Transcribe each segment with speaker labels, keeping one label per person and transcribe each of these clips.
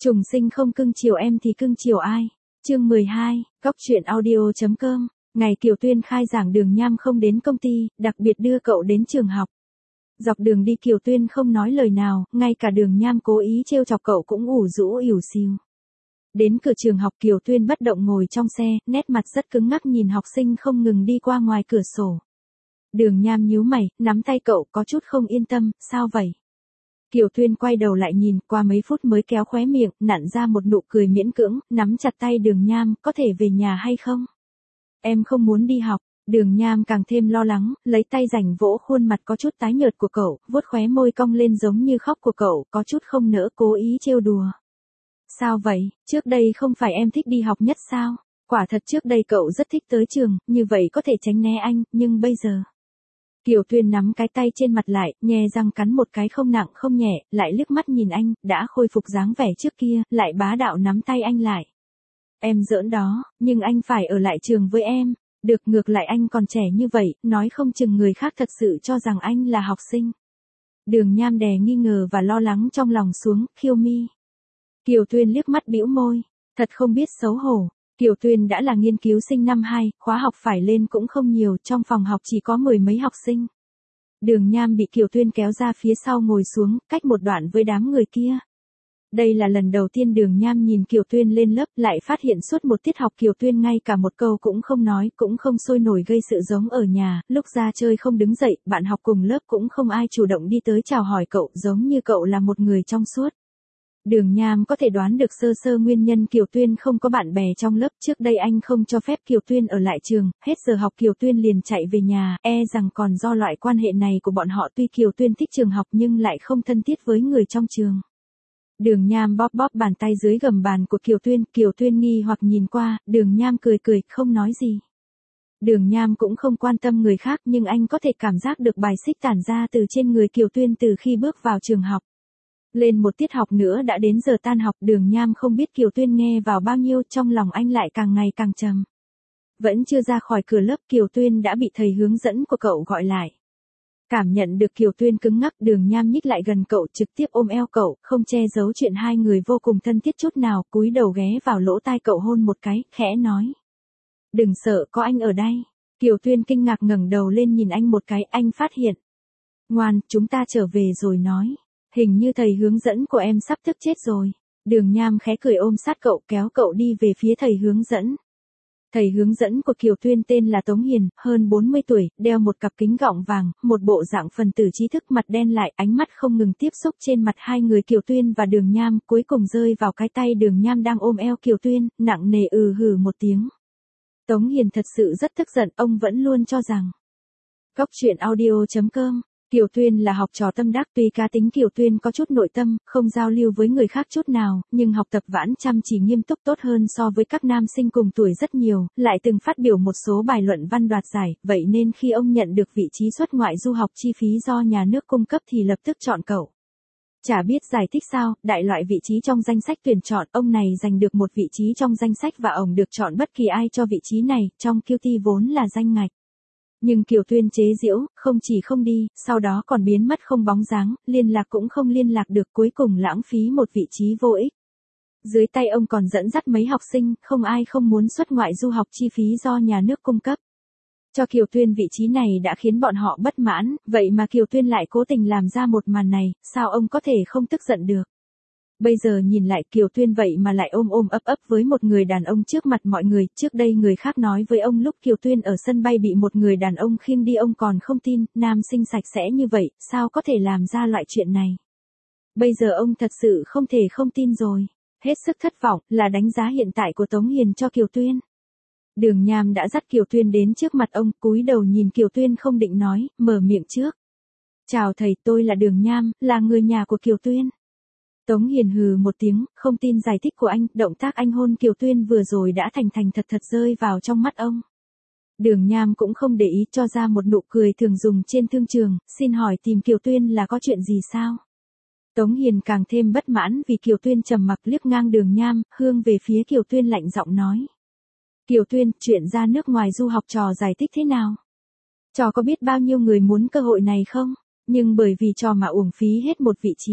Speaker 1: Trùng sinh không cưng chiều em thì cưng chiều ai? Chương 12, Góc truyện audio.com. Ngày Kiều Tuyên khai giảng Đường Nham không đến công ty, đặc biệt đưa cậu đến trường học. Dọc đường đi Kiều Tuyên không nói lời nào, ngay cả Đường Nham cố ý trêu chọc cậu cũng ủ rũ ỉu xìu. Đến cửa trường học Kiều Tuyên bất động ngồi trong xe, nét mặt rất cứng ngắc nhìn học sinh không ngừng đi qua ngoài cửa sổ. Đường Nham nhíu mày, nắm tay cậu có chút không yên tâm, sao vậy? Kiều Tuyên quay đầu lại nhìn, qua mấy phút mới kéo khóe miệng, nặn ra một nụ cười miễn cưỡng, nắm chặt tay Đường Nham, có thể về nhà hay không? Em không muốn đi học. Đường Nham càng thêm lo lắng, lấy tay rảnh vỗ khuôn mặt có chút tái nhợt của cậu, vuốt khóe môi cong lên giống như khóc của cậu, có chút không nỡ cố ý trêu đùa. Sao vậy, trước đây không phải em thích đi học nhất sao? Quả thật trước đây cậu rất thích tới trường, như vậy có thể tránh né anh, nhưng bây giờ... Kiều Tuyên nắm cái tay trên mặt lại, nhe răng cắn một cái không nặng không nhẹ, lại liếc mắt nhìn anh, đã khôi phục dáng vẻ trước kia, lại bá đạo nắm tay anh lại. Em giỡn đó, nhưng anh phải ở lại trường với em. Được, ngược lại anh còn trẻ như vậy, nói không chừng người khác thật sự cho rằng anh là học sinh. Đường Nham đè nghi ngờ và lo lắng trong lòng xuống, khiêu mi. Kiều Tuyên liếc mắt bĩu môi, thật không biết xấu hổ. Kiều Tuyên đã là nghiên cứu sinh năm 2, khóa học phải lên cũng không nhiều, trong phòng học chỉ có 10 mấy học sinh. Đường Nham bị Kiều Tuyên kéo ra phía sau ngồi xuống, cách một đoạn với đám người kia. Đây là lần đầu tiên Đường Nham nhìn Kiều Tuyên lên lớp, lại phát hiện suốt một tiết học Kiều Tuyên ngay cả một câu cũng không nói, cũng không sôi nổi gây sự giống ở nhà, lúc ra chơi không đứng dậy, bạn học cùng lớp cũng không ai chủ động đi tới chào hỏi cậu, giống như cậu là một người trong suốt. Đường Nham có thể đoán được sơ sơ nguyên nhân Kiều Tuyên không có bạn bè trong lớp, trước đây anh không cho phép Kiều Tuyên ở lại trường, hết giờ học Kiều Tuyên liền chạy về nhà, rằng còn do loại quan hệ này của bọn họ, tuy Kiều Tuyên thích trường học nhưng lại không thân thiết với người trong trường. Đường Nham bóp bóp bàn tay dưới gầm bàn của Kiều Tuyên nghi hoặc nhìn qua, Đường Nham cười cười, không nói gì. Đường Nham cũng không quan tâm người khác nhưng anh có thể cảm giác được bài xích tản ra từ trên người Kiều Tuyên từ khi bước vào trường học. Lên một tiết học nữa đã đến giờ tan học, Đường Nham không biết Kiều Tuyên nghe vào bao nhiêu, trong lòng anh lại càng ngày càng trầm. Vẫn chưa ra khỏi cửa lớp Kiều Tuyên đã bị thầy hướng dẫn của cậu gọi lại. Cảm nhận được Kiều Tuyên cứng ngắc, Đường Nham nhích lại gần cậu, trực tiếp ôm eo cậu, không che giấu chuyện hai người vô cùng thân thiết chút nào, cúi đầu ghé vào lỗ tai cậu hôn một cái, khẽ nói. Đừng sợ, có anh ở đây. Kiều Tuyên kinh ngạc ngẩng đầu lên nhìn anh một cái, anh phát hiện. Ngoan, chúng ta trở về rồi nói. Hình như thầy hướng dẫn của em sắp thức chết rồi. Đường Nham khẽ cười ôm sát cậu, kéo cậu đi về phía thầy hướng dẫn. Thầy hướng dẫn của Kiều Tuyên tên là Tống Hiền, hơn 40 tuổi, đeo một cặp kính gọng vàng, một bộ dạng phần tử trí thức, mặt đen lại, ánh mắt không ngừng tiếp xúc trên mặt hai người Kiều Tuyên và Đường Nham, cuối cùng rơi vào cái tay Đường Nham đang ôm eo Kiều Tuyên, nặng nề hừ một tiếng. Tống Hiền thật sự rất tức giận, ông vẫn luôn cho rằng. Góc truyện audio.com. Kiều Tuyên là học trò tâm đắc, tuy cá tính Kiều Tuyên có chút nội tâm, không giao lưu với người khác chút nào, nhưng học tập vẫn chăm chỉ nghiêm túc tốt hơn so với các nam sinh cùng tuổi rất nhiều, lại từng phát biểu một số bài luận văn đoạt giải, vậy nên khi ông nhận được vị trí xuất ngoại du học chi phí do nhà nước cung cấp thì lập tức chọn cậu. Chả biết giải thích sao, đại loại vị trí trong danh sách tuyển chọn, ông này giành được một vị trí trong danh sách và ông được chọn bất kỳ ai cho vị trí này, trong QT vốn là danh ngạch. Nhưng Kiều Tuyên chế giễu, không chỉ không đi, sau đó còn biến mất không bóng dáng, liên lạc cũng không liên lạc được, cuối cùng lãng phí một vị trí vô ích. Dưới tay ông còn dẫn dắt mấy học sinh, không ai không muốn xuất ngoại du học chi phí do nhà nước cung cấp. Cho Kiều Tuyên vị trí này đã khiến bọn họ bất mãn, vậy mà Kiều Tuyên lại cố tình làm ra một màn này, sao ông có thể không tức giận được. Bây giờ nhìn lại Kiều Tuyên vậy mà lại ôm ấp với một người đàn ông trước mặt mọi người, trước đây người khác nói với ông lúc Kiều Tuyên ở sân bay bị một người đàn ông khiêng đi ông còn không tin, nam sinh sạch sẽ như vậy, sao có thể làm ra loại chuyện này. Bây giờ ông thật sự không thể không tin rồi, hết sức thất vọng là đánh giá hiện tại của Tống Hiền cho Kiều Tuyên. Đường Nham đã dắt Kiều Tuyên đến trước mặt ông, cúi đầu nhìn Kiều Tuyên không định nói, mở miệng trước. Chào thầy, tôi là Đường Nham, là người nhà của Kiều Tuyên. Tống Hiền hừ một tiếng, không tin giải thích của anh, động tác anh hôn Kiều Tuyên vừa rồi đã thành thật rơi vào trong mắt ông. Đường Nham cũng không để ý, cho ra một nụ cười thường dùng trên thương trường, xin hỏi tìm Kiều Tuyên là có chuyện gì sao? Tống Hiền càng thêm bất mãn vì Kiều Tuyên trầm mặc liếc ngang Đường Nham, hướng về phía Kiều Tuyên lạnh giọng nói. Kiều Tuyên, chuyện ra nước ngoài du học trò giải thích thế nào? Trò có biết bao nhiêu người muốn cơ hội này không? Nhưng bởi vì trò mà uổng phí hết một vị trí.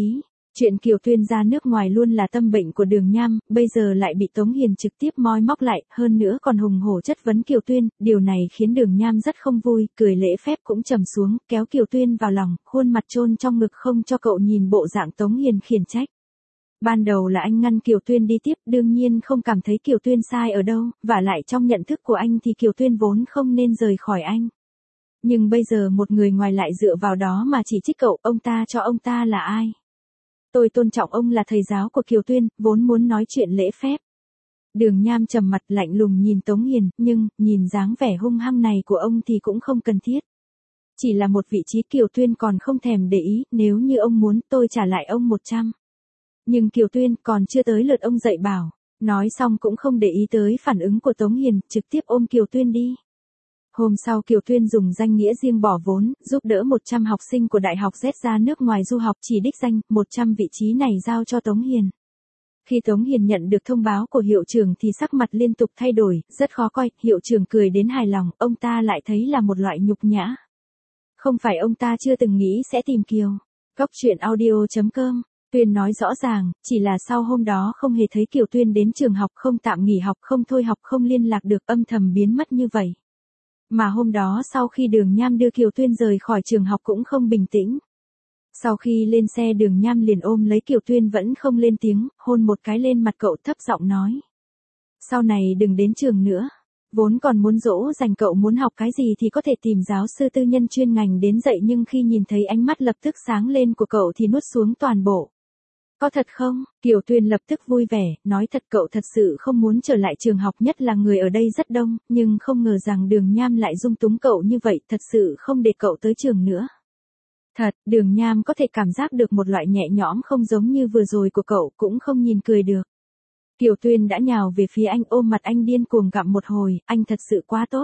Speaker 1: Chuyện Kiều Tuyên ra nước ngoài luôn là tâm bệnh của Đường Nham, bây giờ lại bị Tống Hiền trực tiếp moi móc lại, hơn nữa còn hùng hổ chất vấn Kiều Tuyên, điều này khiến Đường Nham rất không vui, cười lễ phép cũng trầm xuống, kéo Kiều Tuyên vào lòng, khuôn mặt chôn trong ngực không cho cậu nhìn bộ dạng Tống Hiền khiển trách. Ban đầu là anh ngăn Kiều Tuyên đi tiếp, đương nhiên không cảm thấy Kiều Tuyên sai ở đâu, và lại trong nhận thức của anh thì Kiều Tuyên vốn không nên rời khỏi anh. Nhưng bây giờ một người ngoài lại dựa vào đó mà chỉ trích cậu, ông ta cho ông ta là ai? Tôi tôn trọng ông là thầy giáo của Kiều Tuyên, vốn muốn nói chuyện lễ phép. Đường Nham trầm mặt lạnh lùng nhìn Tống Hiền, nhưng, nhìn dáng vẻ hung hăng này của ông thì cũng không cần thiết. Chỉ là một vị trí Kiều Tuyên còn không thèm để ý, nếu như ông muốn tôi trả lại ông 100. Nhưng Kiều Tuyên còn chưa tới lượt ông dạy bảo. Nói xong cũng không để ý tới phản ứng của Tống Hiền, trực tiếp ôm Kiều Tuyên đi. Hôm sau Kiều Tuyên dùng danh nghĩa riêng bỏ vốn, giúp đỡ 100 học sinh của Đại học Z ra nước ngoài du học, chỉ đích danh, 100 vị trí này giao cho Tống Hiền. Khi Tống Hiền nhận được thông báo của hiệu trưởng thì sắc mặt liên tục thay đổi, rất khó coi, hiệu trưởng cười đến hài lòng, ông ta lại thấy là một loại nhục nhã. Không phải ông ta chưa từng nghĩ sẽ tìm Kiều. Cóc truyện audio.com Tuyên nói rõ ràng, chỉ là sau hôm đó không hề thấy Kiều Tuyên đến trường học, không tạm nghỉ học, không thôi học, không liên lạc được, âm thầm biến mất như vậy. Mà hôm đó sau khi Đường Nham đưa Kiều Tuyên rời khỏi trường học cũng không bình tĩnh. Sau khi lên xe Đường Nham liền ôm lấy Kiều Tuyên vẫn không lên tiếng, hôn một cái lên mặt cậu thấp giọng nói. Sau này đừng đến trường nữa. Vốn còn muốn dỗ dành cậu muốn học cái gì thì có thể tìm giáo sư tư nhân chuyên ngành đến dạy, nhưng khi nhìn thấy ánh mắt lập tức sáng lên của cậu thì nuốt xuống toàn bộ. Có thật không? Kiều Tuyên lập tức vui vẻ, nói thật cậu thật sự không muốn trở lại trường học, nhất là người ở đây rất đông, nhưng không ngờ rằng Đường Nham lại dung túng cậu như vậy, thật sự không để cậu tới trường nữa. Thật, Đường Nham có thể cảm giác được một loại nhẹ nhõm không giống như vừa rồi của cậu, cũng không nhìn cười được. Kiều Tuyên đã nhào về phía anh, ôm mặt anh điên cuồng gặm một hồi, anh thật sự quá tốt.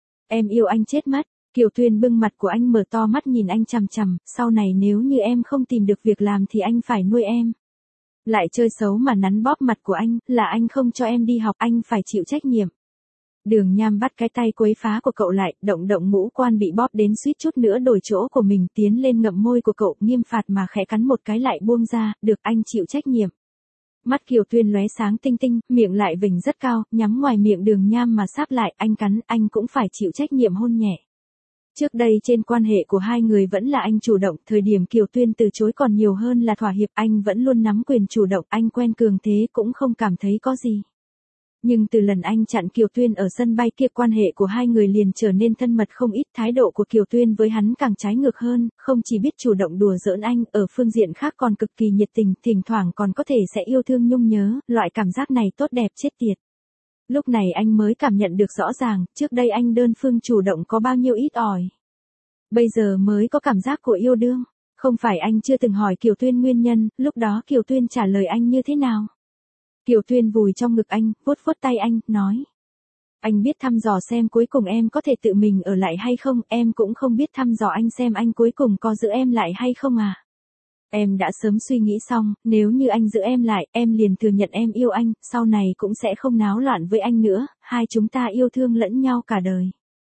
Speaker 1: Em yêu anh chết mất. Kiều Tuyên bưng mặt của anh mở to mắt nhìn anh chằm chằm, sau này nếu như em không tìm được việc làm thì anh phải nuôi em. Lại chơi xấu mà nắn bóp mặt của anh, là anh không cho em đi học, anh phải chịu trách nhiệm. Đường Nham bắt cái tay quấy phá của cậu lại, động ngũ quan bị bóp đến suýt chút nữa đổi chỗ của mình, tiến lên ngậm môi của cậu, nghiêm phạt mà khẽ cắn một cái lại buông ra, được anh chịu trách nhiệm. Mắt Kiều Tuyên lóe sáng tinh tinh, miệng lại vểnh rất cao, nhắm ngoài miệng Đường Nham mà sáp lại, anh cắn, anh cũng phải chịu trách nhiệm hôn nhẹ. Trước đây trên quan hệ của hai người vẫn là anh chủ động, thời điểm Kiều Tuyên từ chối còn nhiều hơn là thỏa hiệp, anh vẫn luôn nắm quyền chủ động, anh quen cường thế cũng không cảm thấy có gì. Nhưng từ lần anh chặn Kiều Tuyên ở sân bay kia, quan hệ của hai người liền trở nên thân mật không ít, thái độ của Kiều Tuyên với hắn càng trái ngược hơn, không chỉ biết chủ động đùa giỡn anh, ở phương diện khác còn cực kỳ nhiệt tình, thỉnh thoảng còn có thể sẽ yêu thương nhung nhớ, loại cảm giác này tốt đẹp chết tiệt. Lúc này anh mới cảm nhận được rõ ràng, trước đây anh đơn phương chủ động có bao nhiêu ít ỏi. Bây giờ mới có cảm giác của yêu đương. Không phải anh chưa từng hỏi Kiều Tuyên nguyên nhân, lúc đó Kiều Tuyên trả lời anh như thế nào? Kiều Tuyên vùi trong ngực anh, vuốt vuốt tay anh, nói. Anh biết thăm dò xem cuối cùng em có thể tự mình ở lại hay không, em cũng không biết thăm dò anh xem anh cuối cùng có giữ em lại hay không à. Em đã sớm suy nghĩ xong, nếu như anh giữ em lại, em liền thừa nhận em yêu anh, sau này cũng sẽ không náo loạn với anh nữa, hai chúng ta yêu thương lẫn nhau cả đời.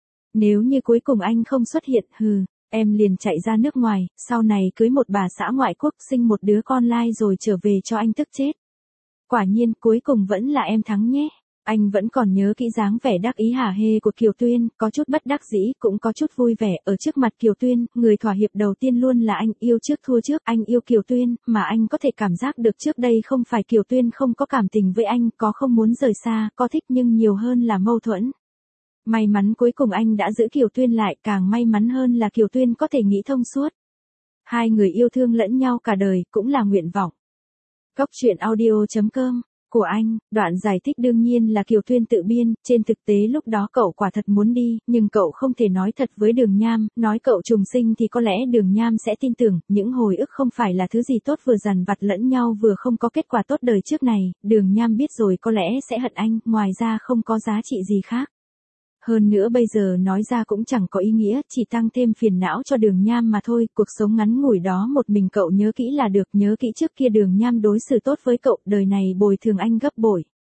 Speaker 1: Nếu như cuối cùng anh không xuất hiện, em liền chạy ra nước ngoài, sau này cưới một bà xã ngoại quốc, sinh một đứa con lai rồi trở về cho anh tức chết. Quả nhiên, cuối cùng vẫn là em thắng nhé. Anh vẫn còn nhớ kỹ dáng vẻ đắc ý hả hê của Kiều Tuyên, có chút bất đắc dĩ, cũng có chút vui vẻ, ở trước mặt Kiều Tuyên, người thỏa hiệp đầu tiên luôn là anh, yêu trước thua trước, anh yêu Kiều Tuyên, mà anh có thể cảm giác được trước đây không phải Kiều Tuyên không có cảm tình với anh, có không muốn rời xa, có thích nhưng nhiều hơn là mâu thuẫn. May mắn cuối cùng anh đã giữ Kiều Tuyên lại, càng may mắn hơn là Kiều Tuyên có thể nghĩ thông suốt. Hai người yêu thương lẫn nhau cả đời, cũng là nguyện vọng. Cóc truyện audio.com của anh, đoạn giải thích đương nhiên là Kiều Tuyên tự biên, trên thực tế lúc đó cậu quả thật muốn đi, nhưng cậu không thể nói thật với Đường Nham, nói cậu trùng sinh thì có lẽ Đường Nham sẽ tin tưởng, những hồi ức không phải là thứ gì tốt, vừa dằn vặt lẫn nhau vừa không có kết quả tốt đời trước này, Đường Nham biết rồi có lẽ sẽ hận anh, ngoài ra không có giá trị gì khác. Hơn nữa bây giờ nói ra cũng chẳng có ý nghĩa, chỉ tăng thêm phiền não cho Đường Nham mà thôi, cuộc sống ngắn ngủi đó một mình cậu nhớ kỹ là được, nhớ kỹ trước kia Đường Nham đối xử tốt với cậu, đời này bồi thường anh gấp bội.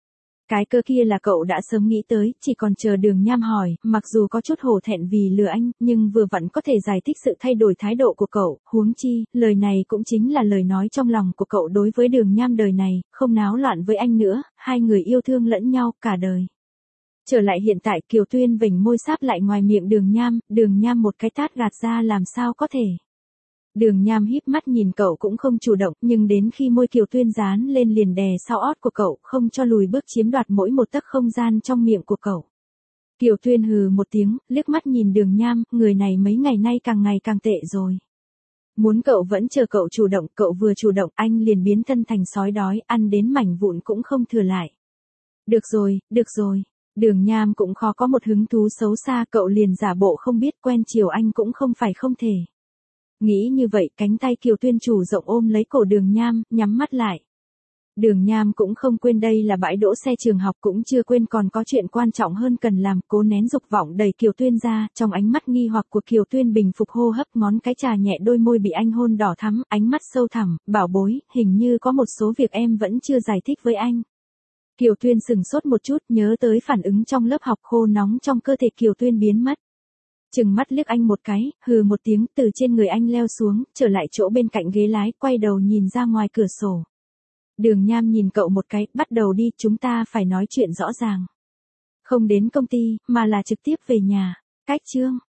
Speaker 1: Cái cơ kia là cậu đã sớm nghĩ tới, chỉ còn chờ Đường Nham hỏi, mặc dù có chút hổ thẹn vì lừa anh, nhưng vừa vặn có thể giải thích sự thay đổi thái độ của cậu, huống chi, lời này cũng chính là lời nói trong lòng của cậu đối với Đường Nham đời này, không náo loạn với anh nữa, hai người yêu thương lẫn nhau cả đời. Trở lại hiện tại Kiều Tuyên vểnh môi sáp lại ngoài miệng Đường Nham một cái tát gạt ra làm sao có thể. Đường Nham híp mắt nhìn cậu cũng không chủ động, nhưng đến khi môi Kiều Tuyên dán lên liền đè sau ót của cậu, không cho lùi bước chiếm đoạt mỗi một tấc không gian trong miệng của cậu. Kiều Tuyên hừ một tiếng, liếc mắt nhìn Đường Nham, người này mấy ngày nay càng tệ rồi. Muốn cậu vẫn chờ cậu chủ động, cậu vừa chủ động anh liền biến thân thành sói đói, ăn đến mảnh vụn cũng không thừa lại. Được rồi. Đường Nham cũng khó có một hứng thú xấu xa, cậu liền giả bộ không biết quen chiều anh cũng không phải không thể. Nghĩ như vậy, cánh tay Kiều Tuyên chủ rộng ôm lấy cổ Đường Nham, nhắm mắt lại. Đường Nham cũng không quên đây là bãi đỗ xe trường học, cũng chưa quên còn có chuyện quan trọng hơn cần làm, cố nén dục vọng đẩy Kiều Tuyên ra, trong ánh mắt nghi hoặc của Kiều Tuyên bình phục hô hấp, ngón cái chà nhẹ đôi môi bị anh hôn đỏ thắm, ánh mắt sâu thẳm, bảo bối, hình như có một số việc em vẫn chưa giải thích với anh. Kiều Tuyên sừng sốt một chút, nhớ tới phản ứng trong lớp học, khô nóng trong cơ thể Kiều Tuyên biến mất. Chừng mắt liếc anh một cái, hừ một tiếng, từ trên người anh leo xuống, trở lại chỗ bên cạnh ghế lái, quay đầu nhìn ra ngoài cửa sổ. Đường Nham nhìn cậu một cái, bắt đầu đi, chúng ta phải nói chuyện rõ ràng. Không đến công ty, mà là trực tiếp về nhà. Cách chương